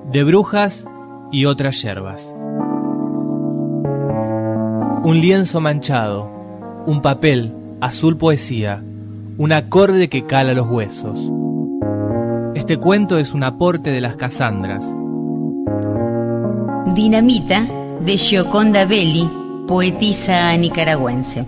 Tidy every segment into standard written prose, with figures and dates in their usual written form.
De brujas y otras yerbas. Un lienzo manchado, un papel, azul poesía, un acorde que cala los huesos. Este cuento es un aporte de las Casandras. Dinamita, de Gioconda Belli, poetisa nicaragüense.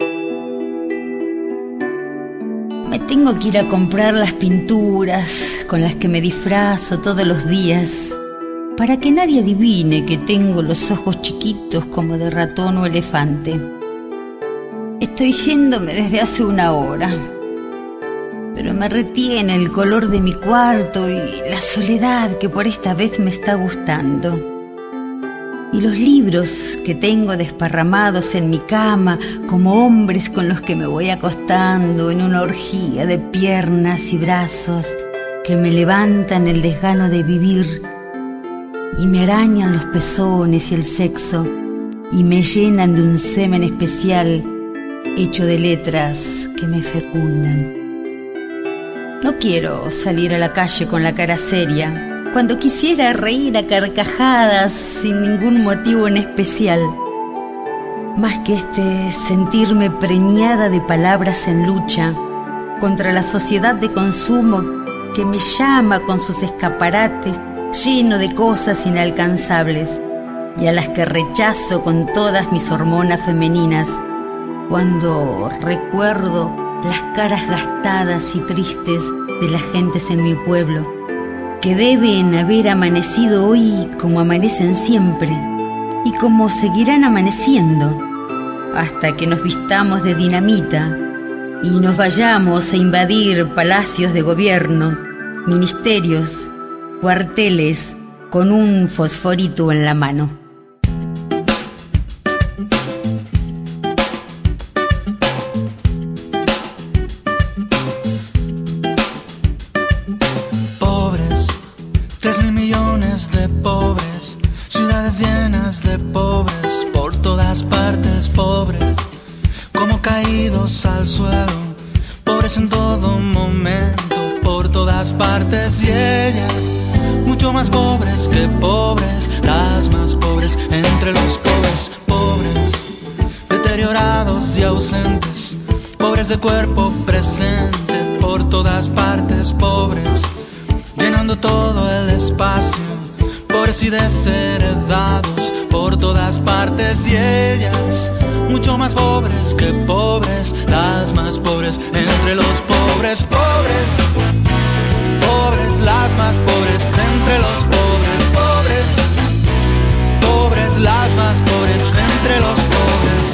Me tengo que ir a comprar las pinturas con las que me disfrazo todos los días, para que nadie adivine que tengo los ojos chiquitos como de ratón o elefante. Estoy yéndome desde hace una hora, pero me retiene el color de mi cuarto y la soledad que por esta vez me está gustando. Y los libros que tengo desparramados en mi cama como hombres con los que me voy acostando en una orgía de piernas y brazos que me levantan el desgano de vivir y me arañan los pezones y el sexo y me llenan de un semen especial hecho de letras que me fecundan. No quiero salir a la calle con la cara seria, cuando quisiera reír a carcajadas sin ningún motivo en especial, más que sentirme preñada de palabras en lucha contra la sociedad de consumo que me llama con sus escaparates lleno de cosas inalcanzables y a las que rechazo con todas mis hormonas femeninas cuando recuerdo las caras gastadas y tristes de las gentes en mi pueblo, que deben haber amanecido hoy como amanecen siempre y como seguirán amaneciendo hasta que nos vistamos de dinamita y nos vayamos a invadir palacios de gobierno, ministerios, cuarteles con un fosforito en la mano. Pobres, 3.000 millones de pobres, ciudades llenas de pobres, por todas partes pobres, como caídos al suelo, pobres en todo momento, por todas partes, y ellas mucho más pobres que pobres, las más pobres entre los pobres, pobres, deteriorados y ausentes, pobres de cuerpo presente, por todas partes pobres, llenando todo el espacio, pobres y desheredados, por todas partes, y ellas mucho más pobres que pobres, las más pobres entre los pobres, pobres, pobres, las más pobres entre los pobres, pobres, pobres, las más pobres entre los pobres.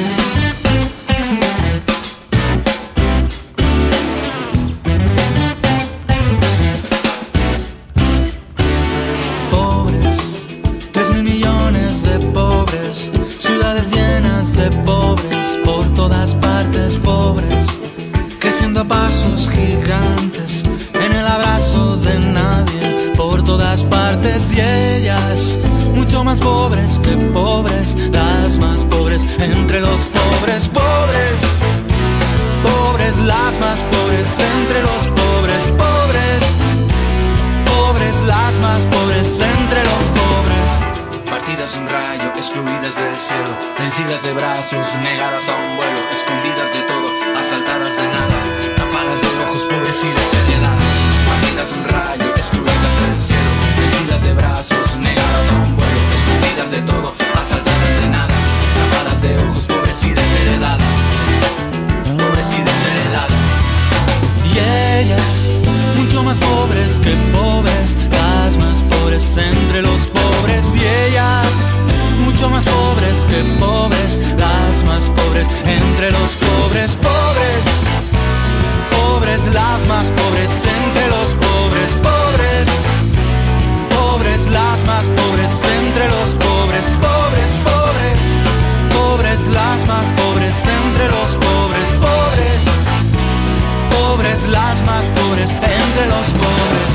Pobres, 3.000 millones de pobres, ciudades llenas de pobres, por todas partes pobres, creciendo a pasos gigantes en el abrazo de nadie, por todas partes, y ellas mucho más pobres que pobres, las más pobres entre los pobres, pobres, pobres, las más pobres entre los pobres, pobres, pobres, las más pobres entre los pobres. Partidas un rayo, excluidas del cielo, vencidas de brazos, negadas a un vuelo, escondidas de todo, asaltadas de nada, tapadas de ojos, pobres y desheredadas. Partidas un rayo, excluidas del cielo, vencidas de brazos, negadas a un vuelo, escondidas de todo, asaltadas de nada, tapadas de ojos, pobres y desheredadas, pobres y desheredadas. Y ellas, mucho más pobres que pobres, las más pobres entre los pobres, y ellas, mucho más pobres que pobres, las más pobres entre los pobres, pobres, pobres, las más pobres entre los pobres, pobres, pobres, las más pobres entre los pobres, pobres, pobres, pobres, las más pobres entre los pobres, pobres, pobres, las más pobres entre los pobres.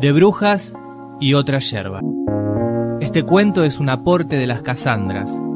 de brujas y otra yerba. Este cuento es un aporte de las Casandras,